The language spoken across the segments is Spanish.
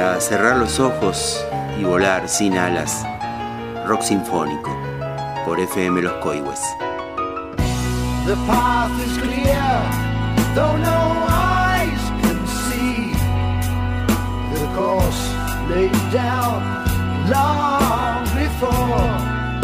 para cerrar los ojos y volar sin alas. Rock sinfónico por FM Los Coihues. The path is clear, though no eyes can see. The course laid down long before.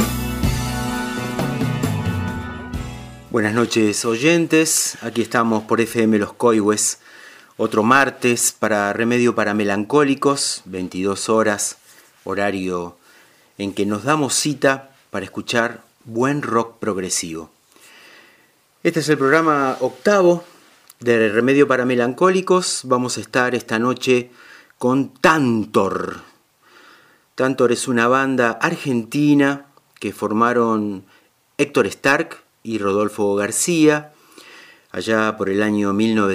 Buenas noches, oyentes. Aquí estamos por FM Los Coihues. Otro martes para Remedio para Melancólicos, 22 horas, horario en que nos damos cita para escuchar buen rock progresivo. Este es el programa octavo de Remedio para Melancólicos. Vamos a estar esta noche con Tantor. Tantor es una banda argentina que formaron Héctor Stark y Rodolfo García allá por el año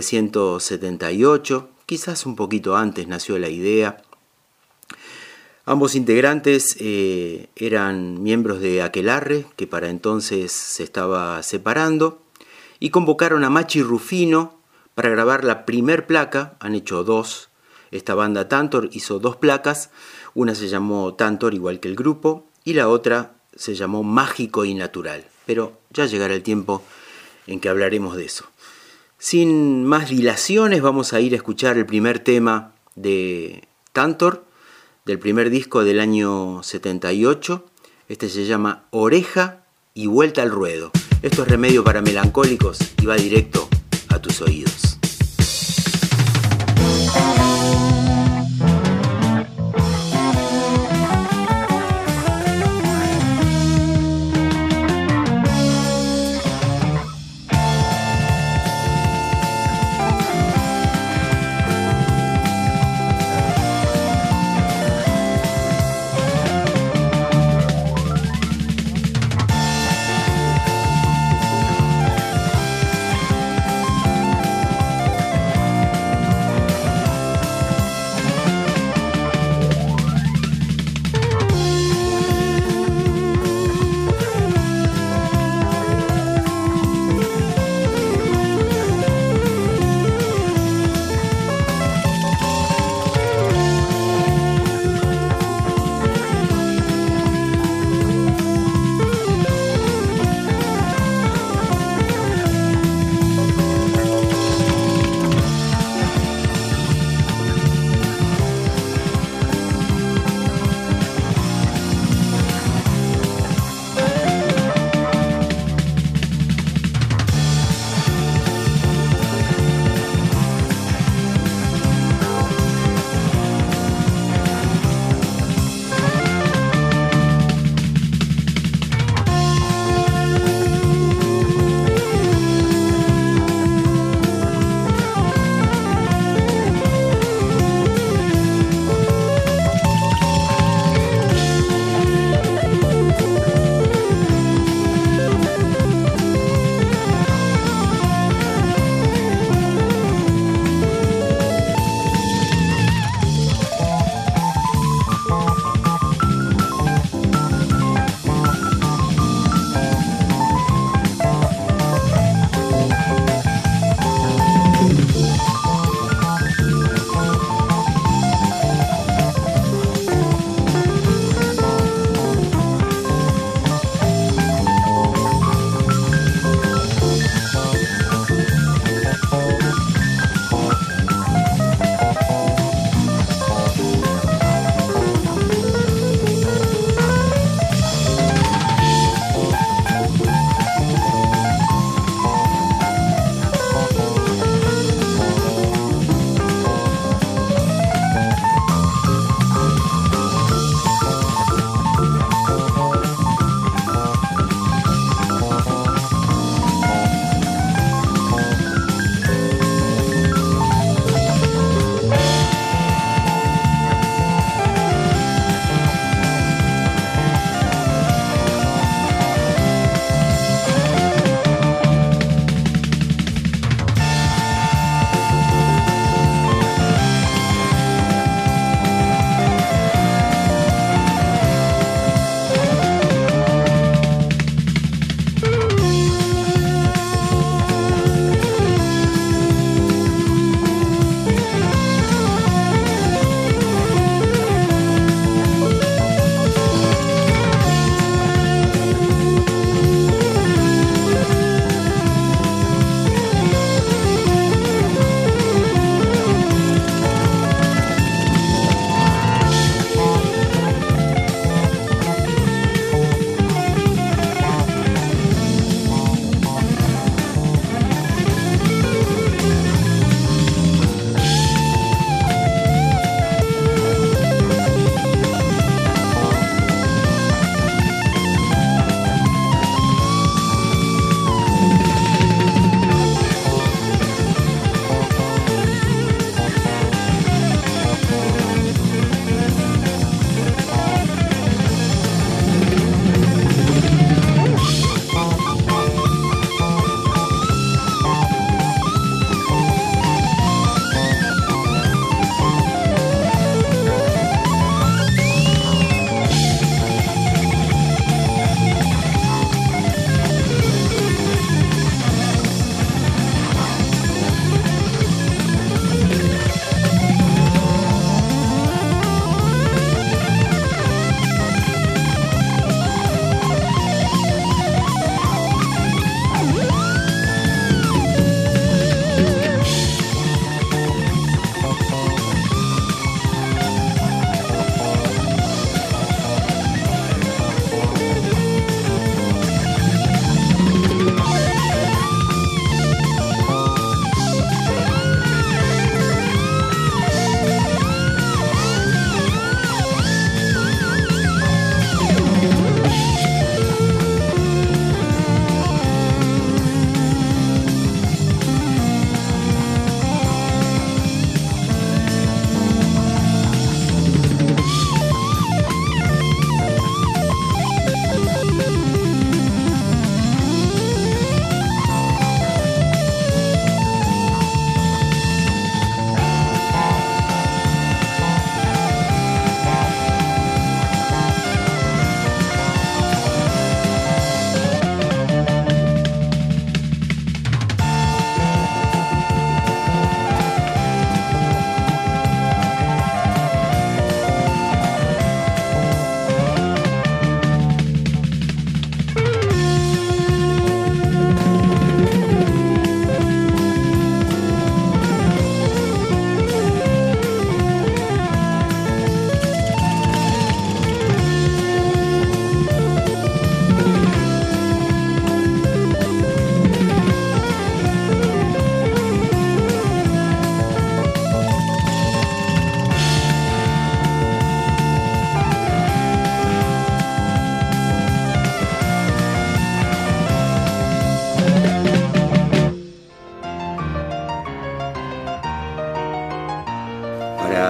1978, quizás un poquito antes nació la idea. Ambos integrantes eran miembros de Aquelarre, que para entonces se estaba separando, y convocaron a Machi Rufino para grabar la primer placa. Han hecho dos. Esta banda Tantor hizo dos placas. Una se llamó Tantor, igual que el grupo, y la otra se llamó Mágico y Natural. Pero ya llegará el tiempo en que hablaremos de eso. Sin más dilaciones, vamos a ir a escuchar el primer tema de Tantor, del primer disco del año 78. Este se llama Oreja y Vuelta al Ruedo. Esto es Remedio para Melancólicos y va directo a tus oídos.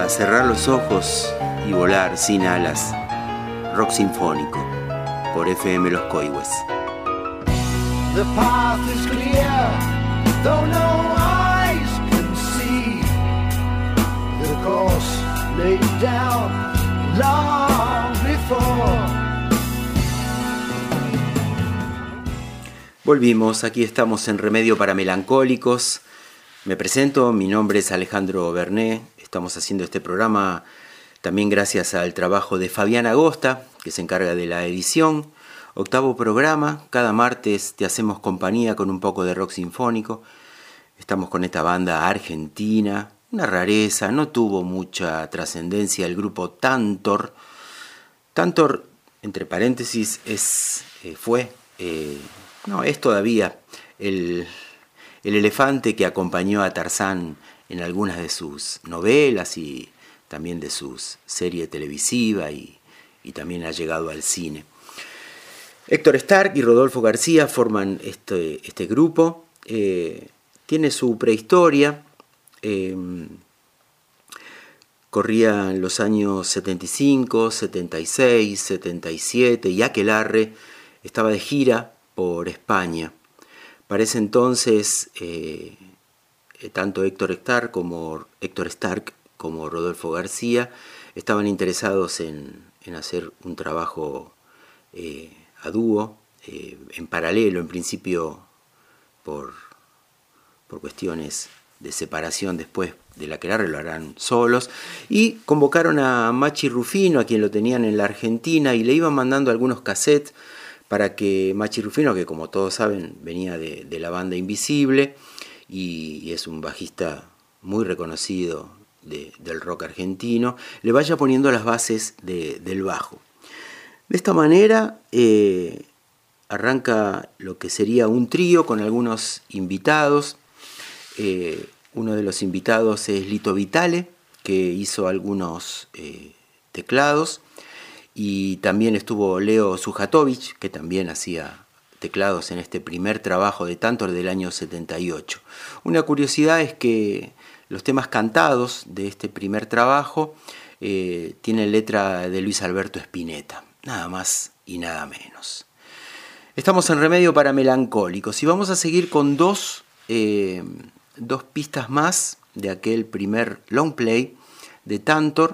cerrar los ojos y volar sin alas. Rock sinfónico por FM Los Coihues. The path is clear, though no eyes can see. The course laid down long before. Volvimos, aquí estamos en Remedio para Melancólicos. Me presento, mi nombre es Alejandro Berné. Estamos haciendo este programa también gracias al trabajo de Fabián Agosta, que se encarga de la edición. 8º programa, cada martes te hacemos compañía con un poco de rock sinfónico. Estamos con esta banda argentina, una rareza, no tuvo mucha trascendencia el grupo Tantor. Tantor, entre paréntesis, es todavía el elefante que acompañó a Tarzán en algunas de sus novelas y también de sus series televisivas y también ha llegado al cine. Héctor Stark y Rodolfo García forman este grupo. Tiene su prehistoria. Corrían los años 75, 76, 77 y Aquelarre estaba de gira por España. Para ese entonces, tanto Héctor Stark como Rodolfo García estaban interesados en hacer un trabajo a dúo, en paralelo, en principio por cuestiones de separación después de la Aquelarre lo harán solos, y convocaron a Machi Rufino, a quien lo tenían en la Argentina, y le iban mandando algunos cassettes para que Machi Rufino, que como todos saben venía de la banda Invisible y es un bajista muy reconocido del rock argentino, le vaya poniendo las bases del bajo. De esta manera arranca lo que sería un trío con algunos invitados. Uno de los invitados es Lito Vitale, que hizo algunos teclados, y también estuvo Leo Sujatovich, que también hacía teclados en este primer trabajo de Tantor del año 78. Una curiosidad es que los temas cantados de este primer trabajo tienen letra de Luis Alberto Spinetta, nada más y nada menos. Estamos en Remedio para Melancólicos y vamos a seguir con dos pistas más de aquel primer long play de Tantor.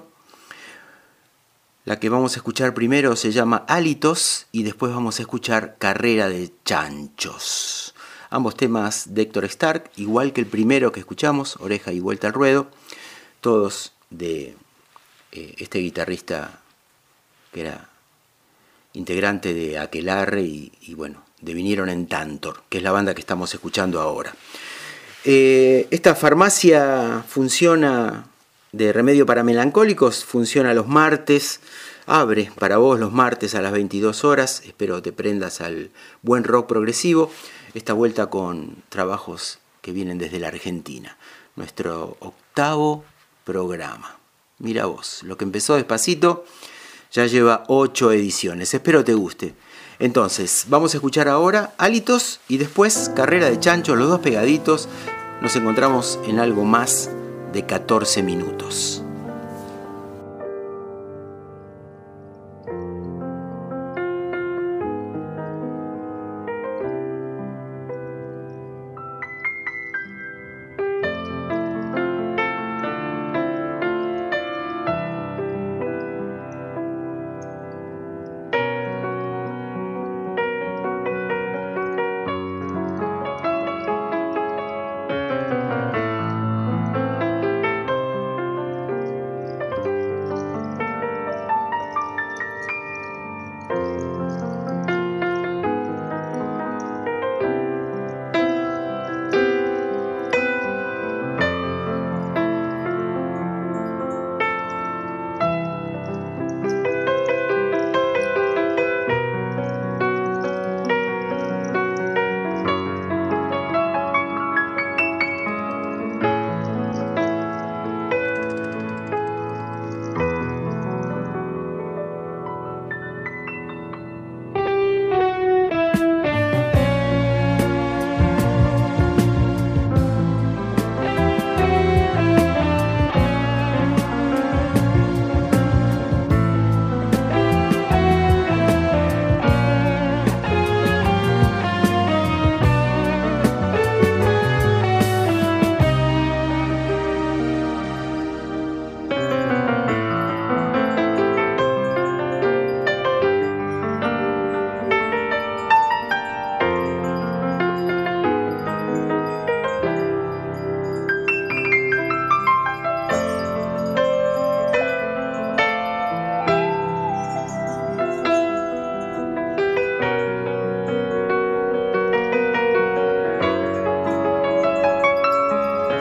La que vamos a escuchar primero se llama Hálitos y después vamos a escuchar Carrera de Chanchos. Ambos temas de Héctor Stark, igual que el primero que escuchamos, Oreja y Vuelta al Ruedo, todos de este guitarrista que era integrante de Aquelarre y bueno, devinieron en Tantor, que es la banda que estamos escuchando ahora. Esta farmacia funciona de Remedio para Melancólicos, funciona los martes, abre para vos los martes a las 22 horas, espero te prendas al buen rock progresivo, esta vuelta con trabajos que vienen desde la Argentina, nuestro 8º programa. Mira vos, lo que empezó despacito ya lleva 8 ediciones, espero te guste. Entonces, vamos a escuchar ahora Hálitos y después Carrera de Chanchos, los dos pegaditos. Nos encontramos en algo más de 14 minutos.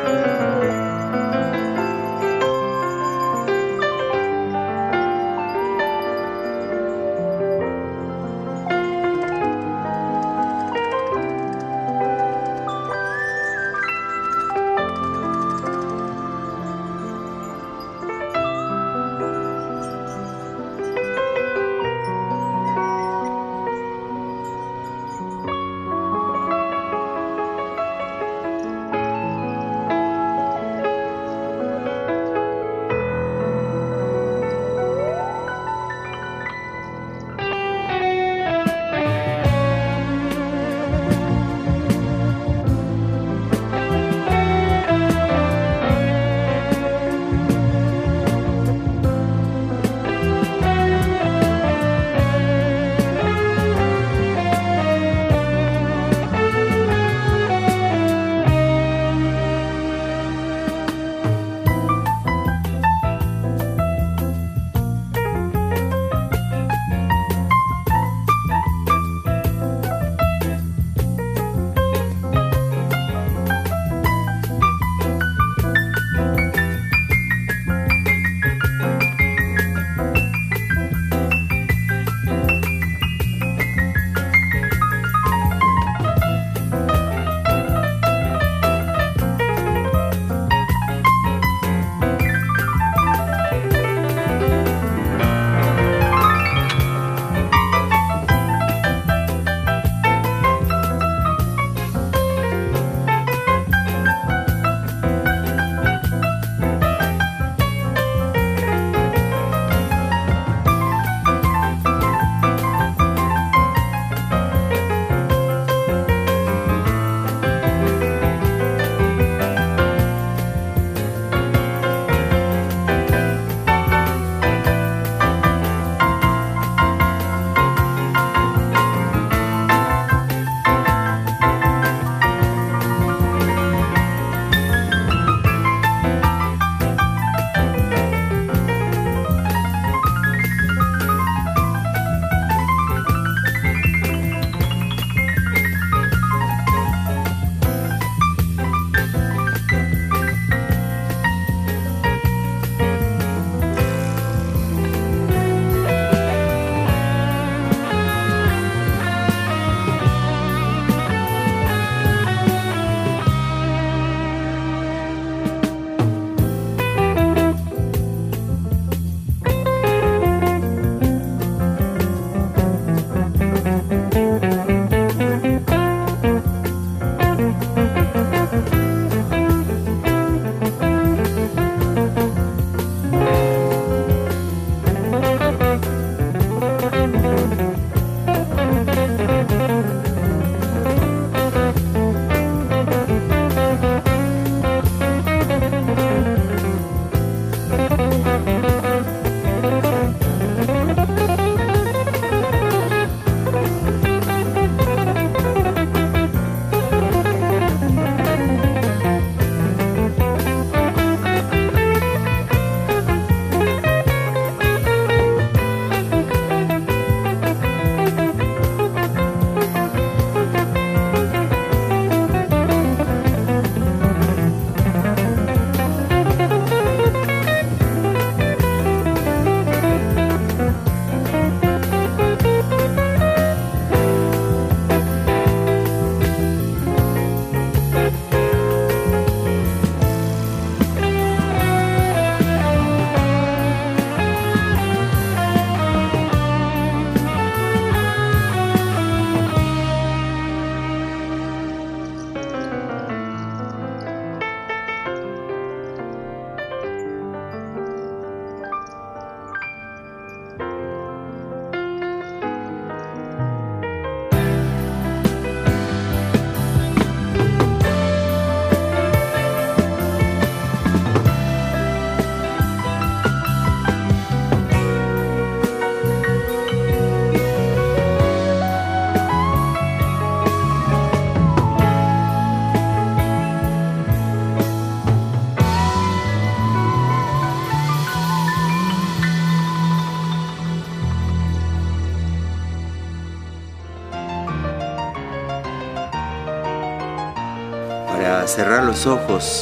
Para cerrar los ojos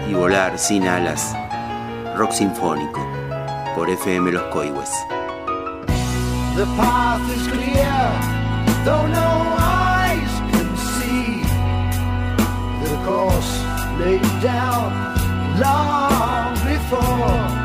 y volar sin alas. Rock sinfónico por FM Los Coihues. The path is clear, though no eyes can see. The course laid down long before.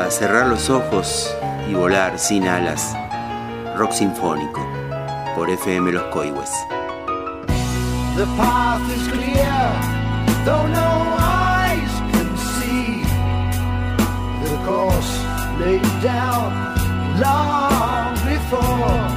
para cerrar los ojos y volar sin alas. Rock sinfónico por FM Los Coihues. The path is clear, though no eyes can see. The course laid down long before.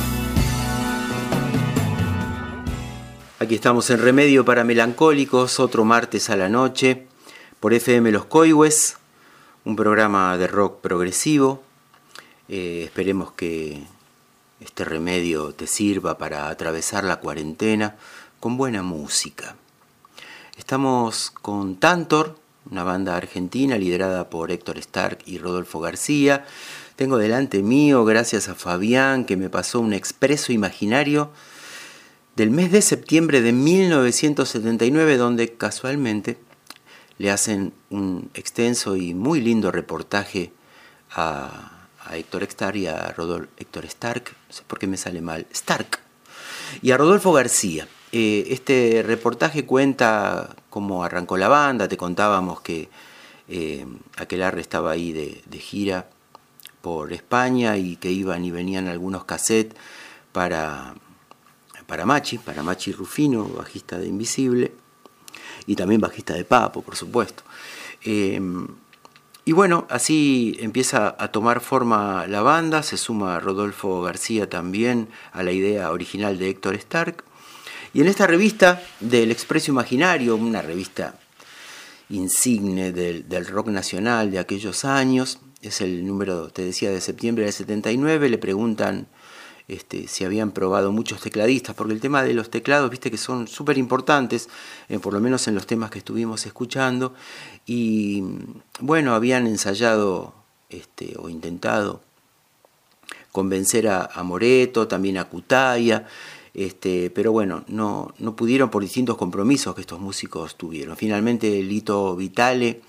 Aquí estamos en Remedio para Melancólicos, otro martes a la noche, por FM Los Coihues, un programa de rock progresivo. Esperemos que este remedio te sirva para atravesar la cuarentena con buena música. Estamos con Tantor, una banda argentina liderada por Héctor Stark y Rodolfo García. Tengo delante mío, gracias a Fabián, que me pasó un expreso imaginario del mes de septiembre de 1979, donde casualmente le hacen un extenso y muy lindo reportaje a Héctor Stark y a Héctor Stark, no sé por qué me sale mal, Stark, y a Rodolfo García. Este reportaje cuenta cómo arrancó la banda. Te contábamos que Aquelarre estaba ahí de gira por España y que iban y venían algunos cassettes para Machi Rufino, bajista de Invisible, y también bajista de Papo, por supuesto. Y bueno, así empieza a tomar forma la banda, se suma Rodolfo García también a la idea original de Héctor Stark. Y en esta revista del Expreso Imaginario, una revista insigne del rock nacional de aquellos años, es el número, te decía, de septiembre del 79, le preguntan si habían probado muchos tecladistas, porque el tema de los teclados, viste que son súper importantes, por lo menos en los temas que estuvimos escuchando, y bueno, habían ensayado o intentado convencer a Moreto, también a Cutaya, pero bueno, no pudieron por distintos compromisos que estos músicos tuvieron. Finalmente Lito Vitale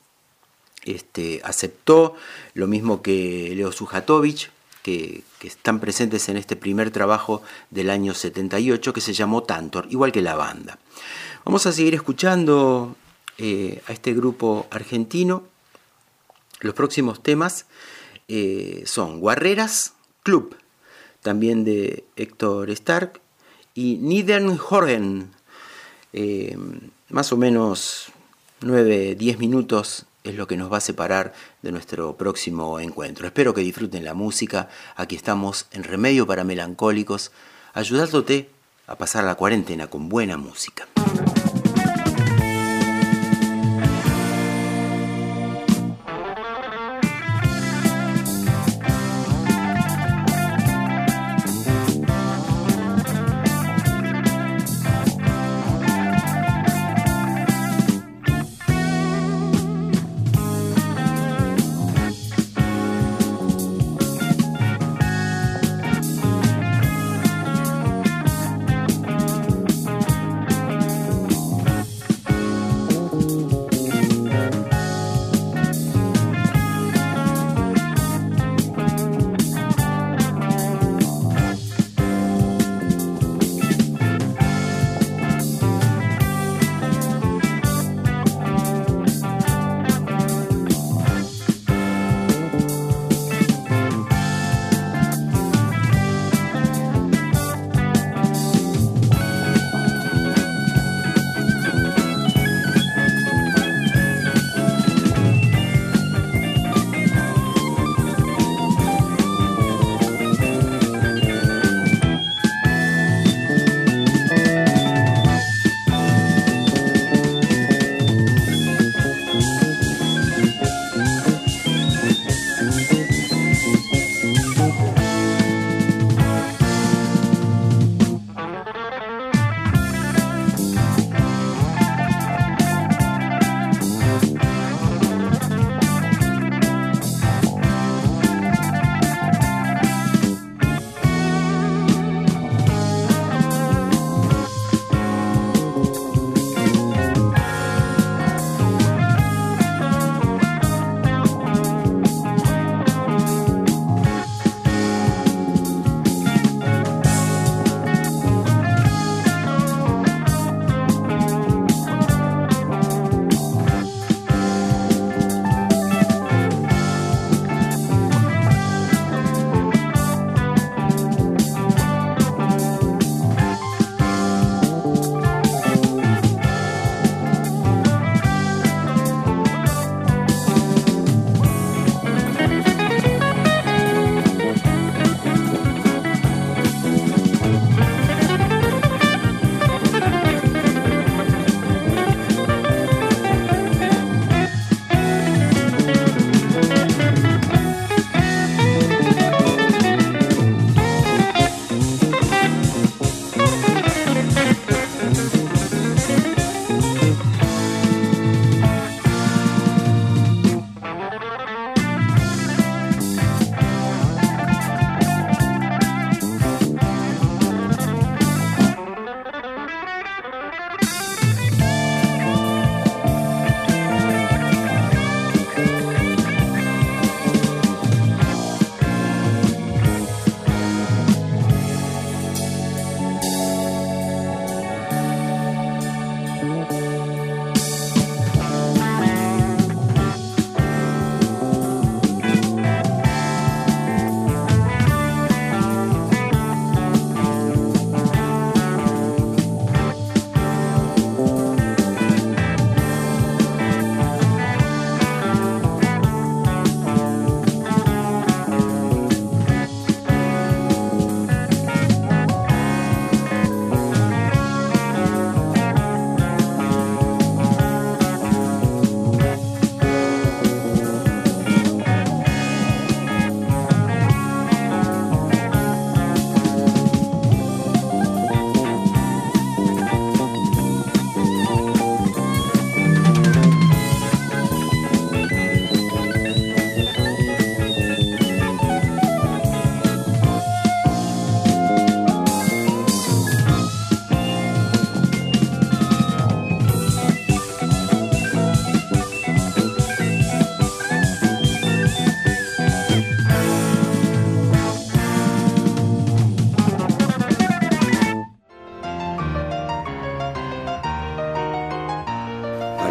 aceptó, lo mismo que Leo Sujatovich, que están presentes en este primer trabajo del año 78 que se llamó Tantor, igual que la banda. Vamos a seguir escuchando a este grupo argentino. Los próximos temas son Guarreras Club, también de Héctor Stark, y Niedernhorn, más o menos 9-10 minutos es lo que nos va a separar de nuestro próximo encuentro. Espero que disfruten la música. Aquí estamos en Remedio para Melancólicos, ayudándote a pasar la cuarentena con buena música.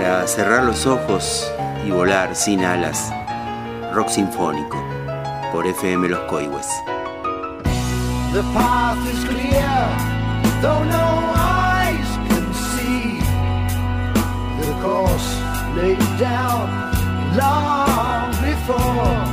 para cerrar los ojos y volar sin alas. Rock sinfónico por FM Los Coihues. The path is clear, though no eyes can see. The course laid down long before.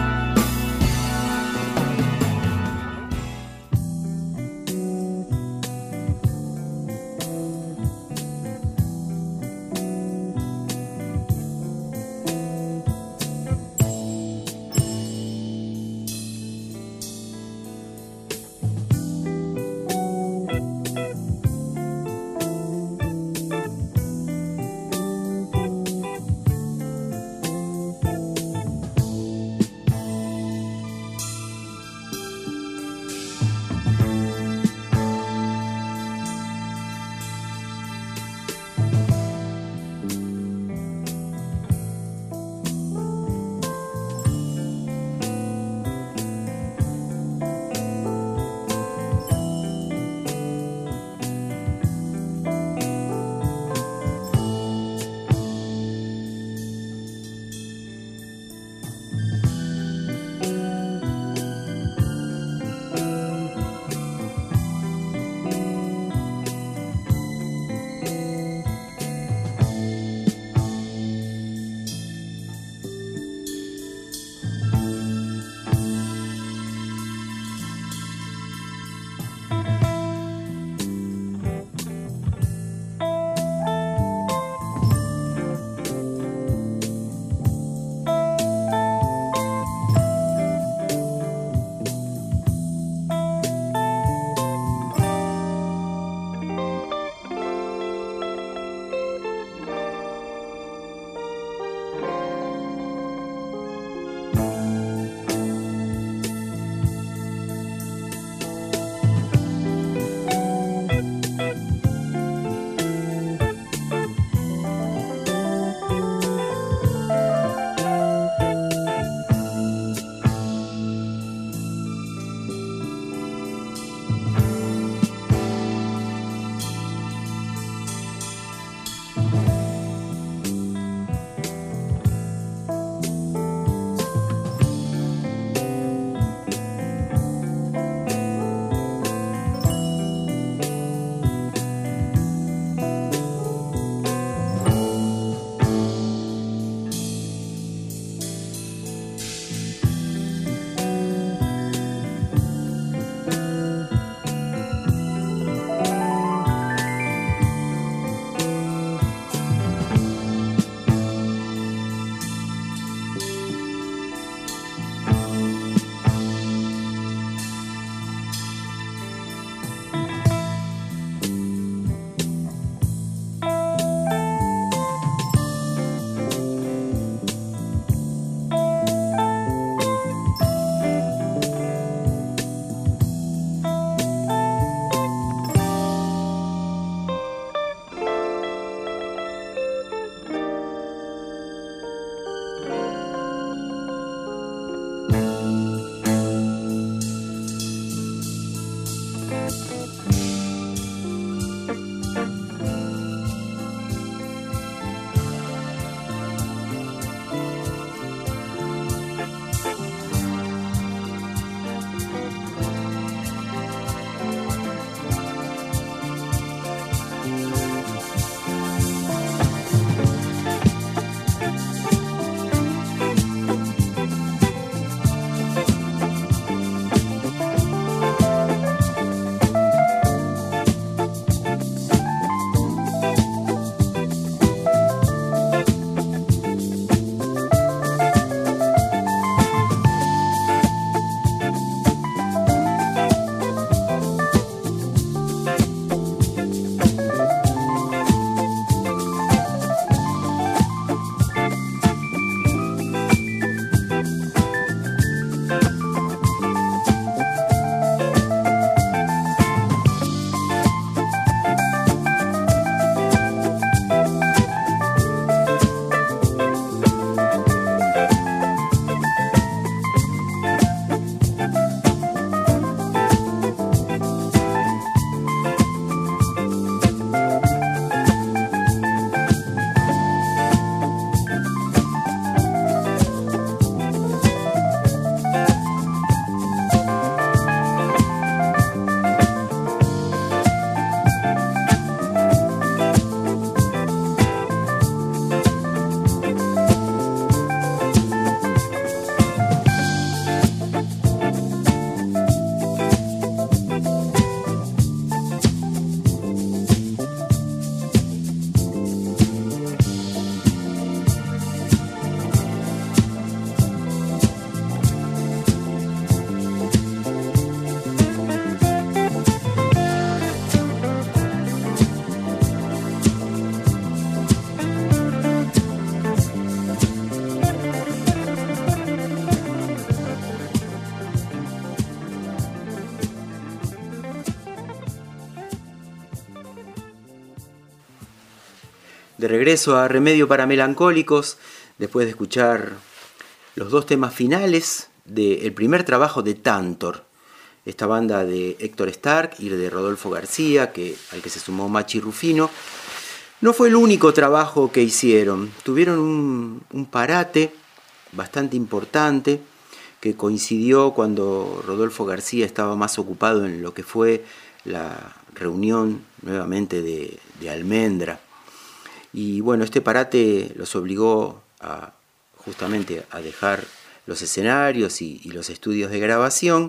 De regreso a Remedio para Melancólicos, después de escuchar los dos temas finales del primer trabajo de Tantor, esta banda de Héctor Stark y de Rodolfo García, al que se sumó Machi Rufino. No fue el único trabajo que hicieron, tuvieron un parate bastante importante que coincidió cuando Rodolfo García estaba más ocupado en lo que fue la reunión nuevamente de Almendra. Y bueno, este parate los obligó justamente a dejar los escenarios y los estudios de grabación,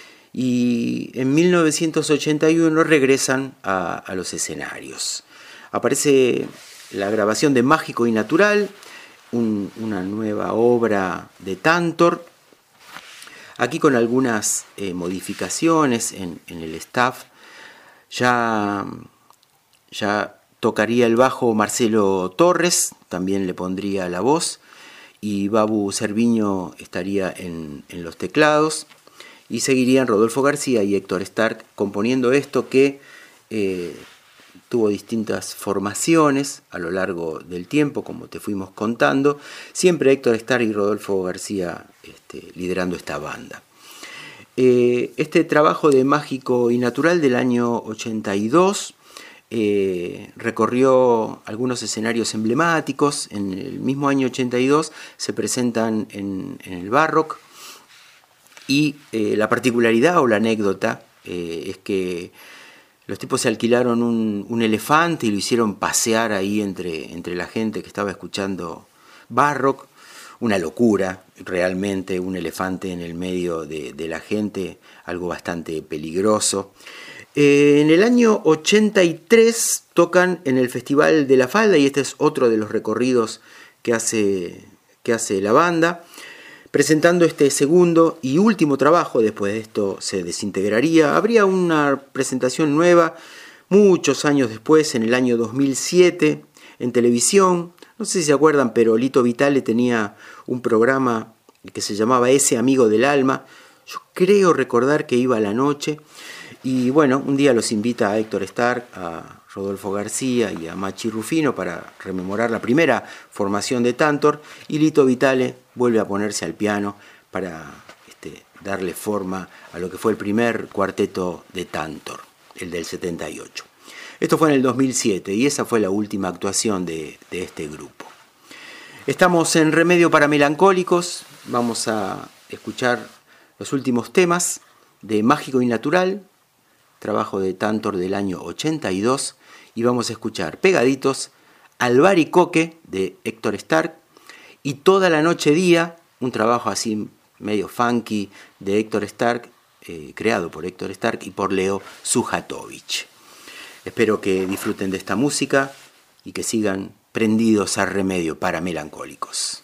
y en 1981 regresan a los escenarios. Aparece la grabación de Mágico y Natural, una nueva obra de Tantor, aquí con algunas modificaciones en el staff. Ya tocaría el bajo Marcelo Torres, también le pondría la voz, y Babu Cerviño estaría en los teclados, y seguirían Rodolfo García y Héctor Stark componiendo esto que tuvo distintas formaciones a lo largo del tiempo, como te fuimos contando, siempre Héctor Stark y Rodolfo García liderando esta banda. Este trabajo de Mágico y Natural del año 82 recorrió algunos escenarios emblemáticos. En el mismo año 82 se presentan en el Barrock, y la particularidad o la anécdota es que los tipos se alquilaron un elefante y lo hicieron pasear ahí entre la gente que estaba escuchando Barrock. Una locura, realmente, un elefante en el medio de la gente, algo bastante peligroso. En el año 83 tocan en el Festival de la Falda, y este es otro de los recorridos que hace la banda, presentando este segundo y último trabajo. Después de esto se desintegraría. Habría una presentación nueva muchos años después, en el año 2007, en televisión. No sé si se acuerdan, pero Lito Vitale tenía un programa que se llamaba Ese Amigo del Alma. Yo creo recordar que iba a la noche. Y bueno, un día los invita a Héctor Stark, a Rodolfo García y a Machi Rufino para rememorar la primera formación de Tantor, y Lito Vitale vuelve a ponerse al piano para darle forma a lo que fue el primer cuarteto de Tantor, el del 78. Esto fue en el 2007 y esa fue la última actuación de este grupo. Estamos en Remedio para Melancólicos, vamos a escuchar los últimos temas de Mágico y Natural, trabajo de Tantor del año 82, y vamos a escuchar pegaditos Albaricoque de Héctor Stark y Toda la Noche Día, un trabajo así medio funky de Héctor Stark, creado por Héctor Stark y por Leo Sujatovich. Espero que disfruten de esta música y que sigan prendidos a Remedio para Melancólicos.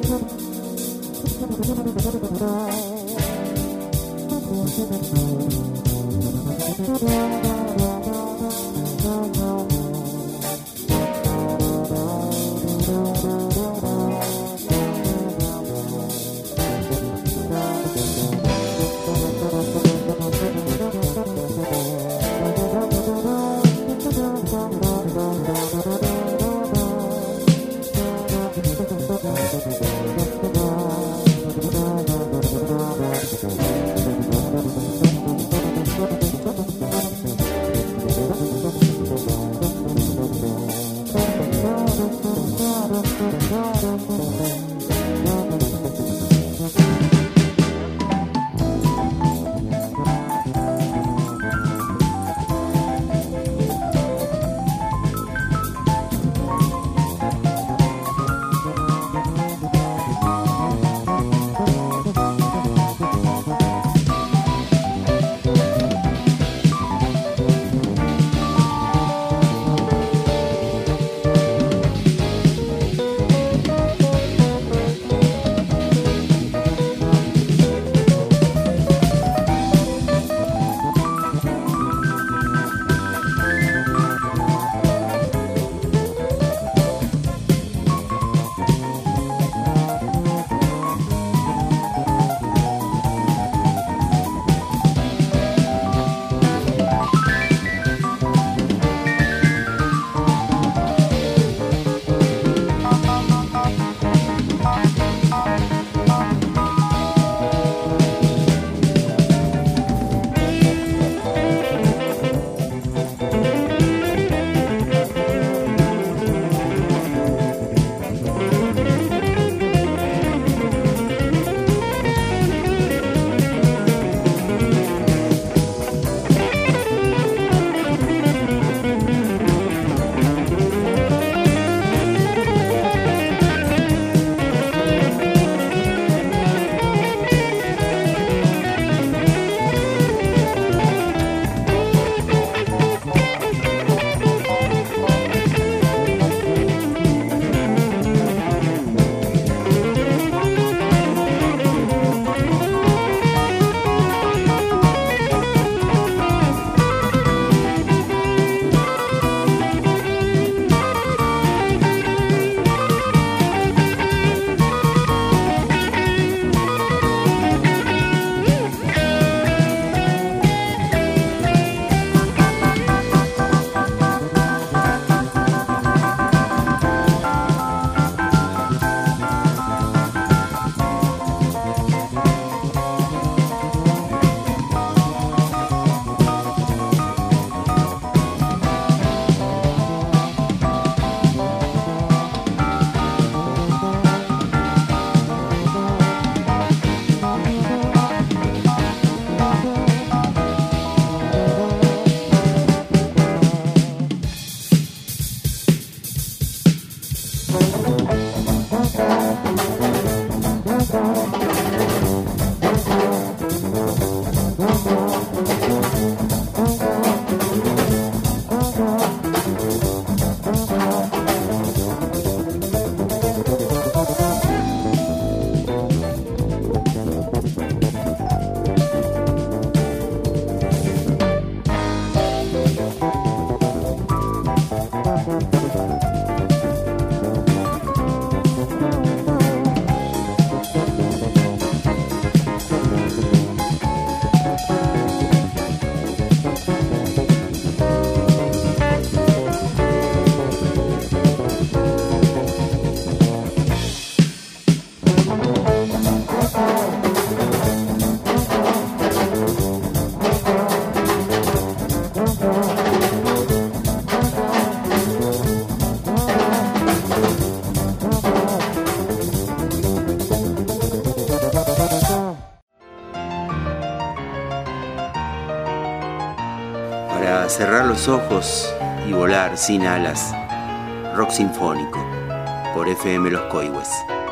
Para cerrar los ojos y volar sin alas, rock sinfónico por FM Los Coihues.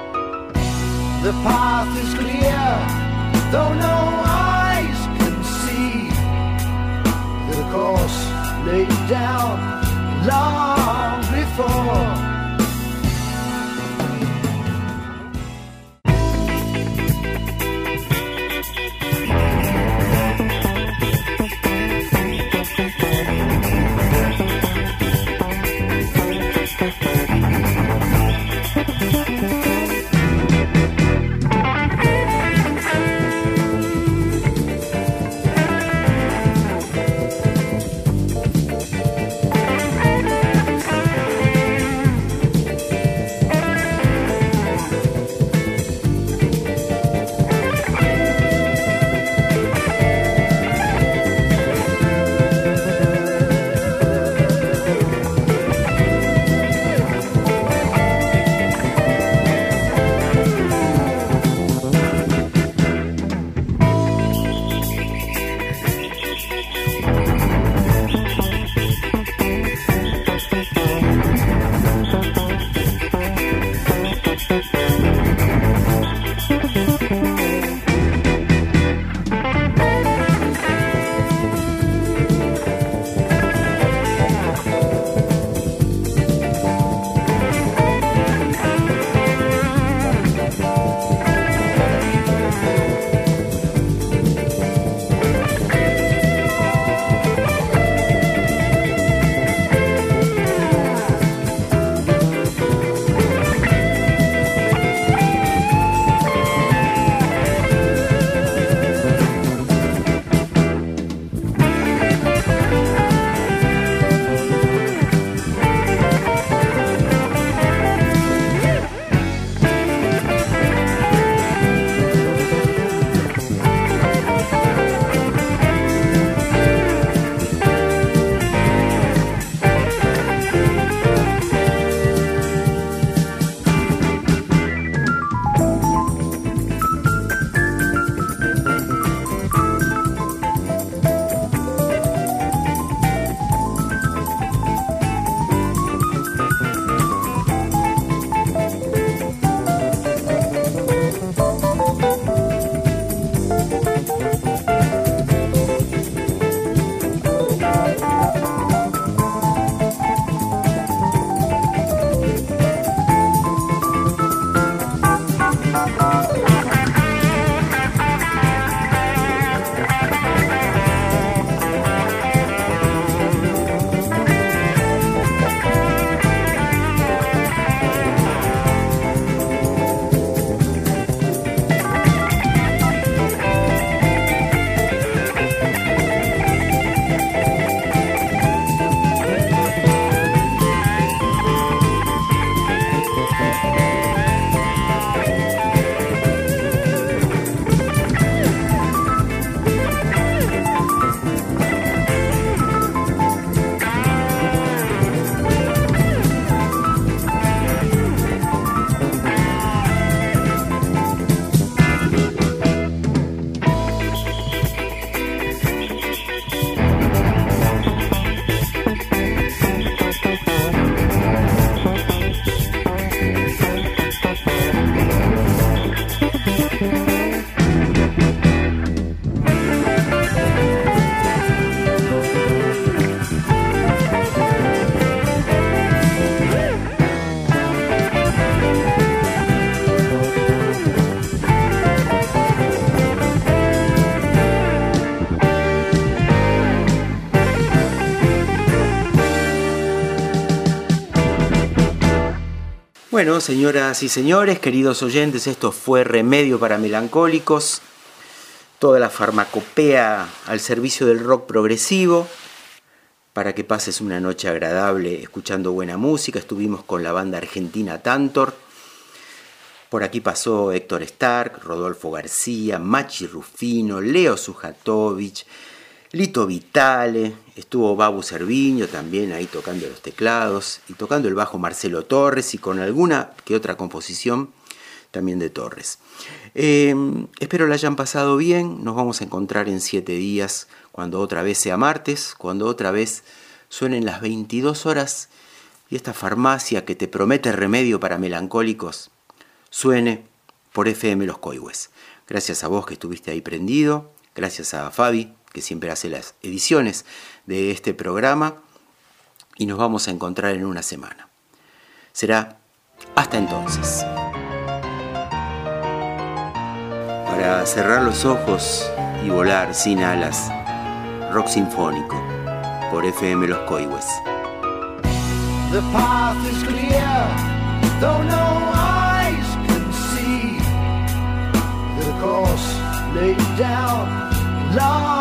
The path is clear, though no eyes can see. The course laid down long before. Bueno, señoras y señores, queridos oyentes, esto fue Remedio para Melancólicos, toda la farmacopea al servicio del rock progresivo, para que pases una noche agradable escuchando buena música. Estuvimos con la banda argentina Tantor, por aquí pasó Héctor Stark, Rodolfo García, Machi Rufino, Leo Sujatovich, Lito Vitale, estuvo Babu Cerviño también ahí tocando los teclados y tocando el bajo Marcelo Torres y con alguna que otra composición también de Torres. Espero la hayan pasado bien, nos vamos a encontrar en 7 días cuando otra vez sea martes, cuando otra vez suenen las 22 horas y esta farmacia que te promete remedio para melancólicos suene por FM Los Coihues. Gracias a vos que estuviste ahí prendido, gracias a Fabi, que siempre hace las ediciones de este programa, y nos vamos a encontrar en una semana. Será hasta entonces. Para cerrar los ojos y volar sin alas, rock sinfónico por FM Los Coihues. The path is clear, though no eyes can see. The course laid down, long